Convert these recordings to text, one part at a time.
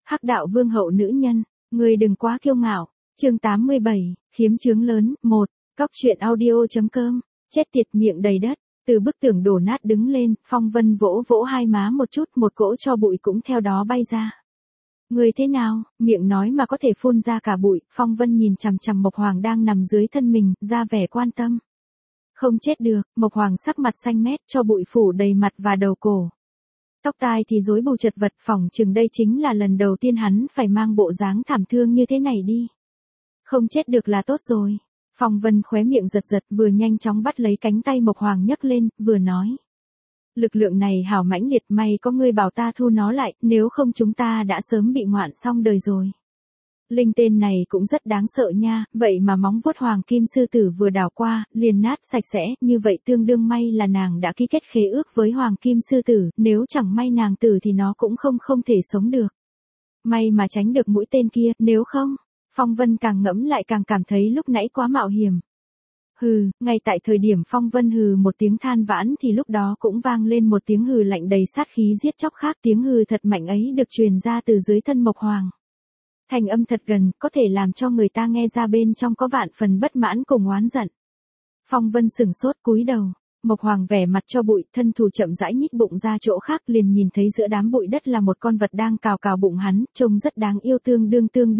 Hắc đạo vương hậu nữ nhân, người đừng quá kiêu ngạo. Chương 87, khiếm chướng lớn, 1, cóc truyện audio.com, chết tiệt miệng đầy đất, từ bức tường đổ nát đứng lên, Phong Vân vỗ vỗ hai má một chút, một cỗ cho bụi cũng theo đó bay ra. Người thế nào, miệng nói mà có thể phun ra cả bụi, Phong Vân nhìn chằm chằm Mộc Hoàng đang nằm dưới thân mình, ra vẻ quan tâm. Không chết được, Mộc Hoàng sắc mặt xanh mét, cho bụi phủ đầy mặt và đầu cổ. Tóc tai thì rối bù chật vật, phỏng chừng đây chính là lần đầu tiên hắn phải mang bộ dáng thảm thương như thế này đi. Không chết được là tốt rồi. Phong Vân khóe miệng giật giật, vừa nhanh chóng bắt lấy cánh tay Mộc Hoàng nhấc lên, vừa nói. Lực lượng này hảo mãnh liệt, may có ngươi bảo ta thu nó lại, nếu không chúng ta đã sớm bị ngoạn xong đời rồi. Linh tên này cũng rất đáng sợ nha, vậy mà móng vuốt Hoàng Kim Sư Tử vừa đảo qua, liền nát sạch sẽ, như vậy tương đương may là nàng đã ký kết khế ước với Hoàng Kim Sư Tử, nếu chẳng may nàng tử thì nó cũng không thể sống được. May mà tránh được mũi tên kia, nếu không, Phong Vân càng ngẫm lại càng cảm thấy lúc nãy quá mạo hiểm. Hừ, ngay tại thời điểm Phong Vân hừ một tiếng than vãn thì lúc đó cũng vang lên một tiếng hừ lạnh đầy sát khí giết chóc khác, tiếng hừ thật mạnh ấy được truyền ra từ dưới thân Mộc Hoàng. Thành âm thật gần, có thể làm cho người ta nghe ra bên trong có vạn phần bất mãn cùng oán giận. Phong Vân sừng sốt cúi đầu, Mộc Hoàng vẻ mặt cho bụi, thân thủ chậm rãi nhích bụng ra chỗ khác, liền nhìn thấy giữa đám bụi đất là một con vật đang cào cào bụng hắn, trông rất đáng yêu, tương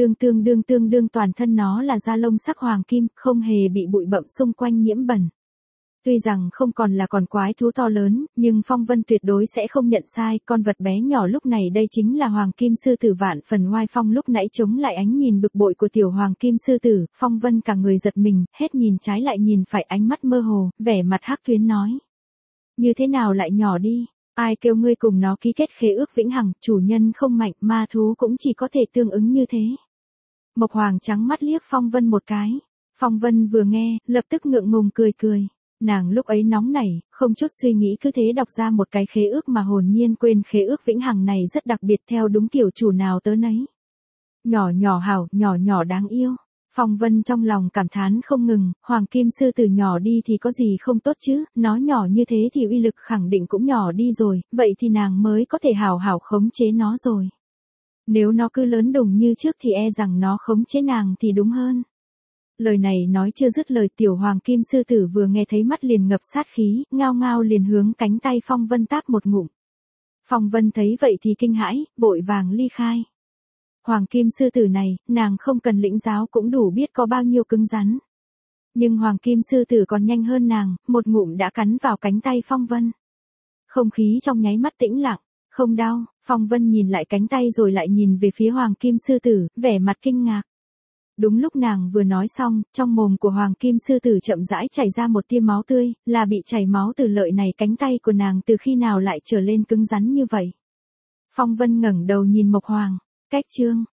đương toàn thân nó là da lông sắc hoàng kim, không hề bị bụi bặm xung quanh nhiễm bẩn. Tuy rằng không còn là con quái thú to lớn, nhưng Phong Vân tuyệt đối sẽ không nhận sai, con vật bé nhỏ lúc này đây chính là Hoàng Kim Sư Tử vạn phần oai phong, lúc nãy chống lại ánh nhìn bực bội của tiểu Hoàng Kim Sư Tử, Phong Vân cả người giật mình, hết nhìn trái lại nhìn phải, ánh mắt mơ hồ, vẻ mặt hắc tuyến nói. Như thế nào lại nhỏ đi, ai kêu ngươi cùng nó ký kết khế ước vĩnh hằng, chủ nhân không mạnh, ma thú cũng chỉ có thể tương ứng như thế. Mộc Hoàng trắng mắt liếc Phong Vân một cái, Phong Vân vừa nghe, lập tức ngượng ngùng cười. Nàng lúc ấy nóng nảy, không chút suy nghĩ cứ thế đọc ra một cái khế ước mà hồn nhiên quên khế ước vĩnh hằng này rất đặc biệt, theo đúng kiểu chủ nào tớ nấy. Nhỏ hảo, nhỏ đáng yêu. Phong Vân trong lòng cảm thán không ngừng, Hoàng Kim Sư Tử nhỏ đi thì có gì không tốt chứ, nó nhỏ như thế thì uy lực khẳng định cũng nhỏ đi rồi, vậy thì nàng mới có thể hảo khống chế nó rồi. Nếu nó cứ lớn đùng như trước thì e rằng nó khống chế nàng thì đúng hơn. Lời này nói chưa dứt lời, tiểu Hoàng Kim Sư Tử vừa nghe thấy mắt liền ngập sát khí, ngao liền hướng cánh tay Phong Vân táp một ngụm. Phong Vân thấy vậy thì kinh hãi, vội vàng ly khai. Hoàng Kim Sư Tử này, nàng không cần lĩnh giáo cũng đủ biết có bao nhiêu cứng rắn. Nhưng Hoàng Kim Sư Tử còn nhanh hơn nàng, một ngụm đã cắn vào cánh tay Phong Vân. Không khí trong nháy mắt tĩnh lặng, không đau, Phong Vân nhìn lại cánh tay rồi lại nhìn về phía Hoàng Kim Sư Tử, vẻ mặt kinh ngạc. Đúng lúc nàng vừa nói xong, trong mồm của Hoàng Kim Sư Tử chậm rãi chảy ra một tia máu tươi, là bị chảy máu từ lợi này, cánh tay của nàng từ khi nào lại trở lên cứng rắn như vậy. Phong Vân ngẩng đầu nhìn Mộc Hoàng, cách chương,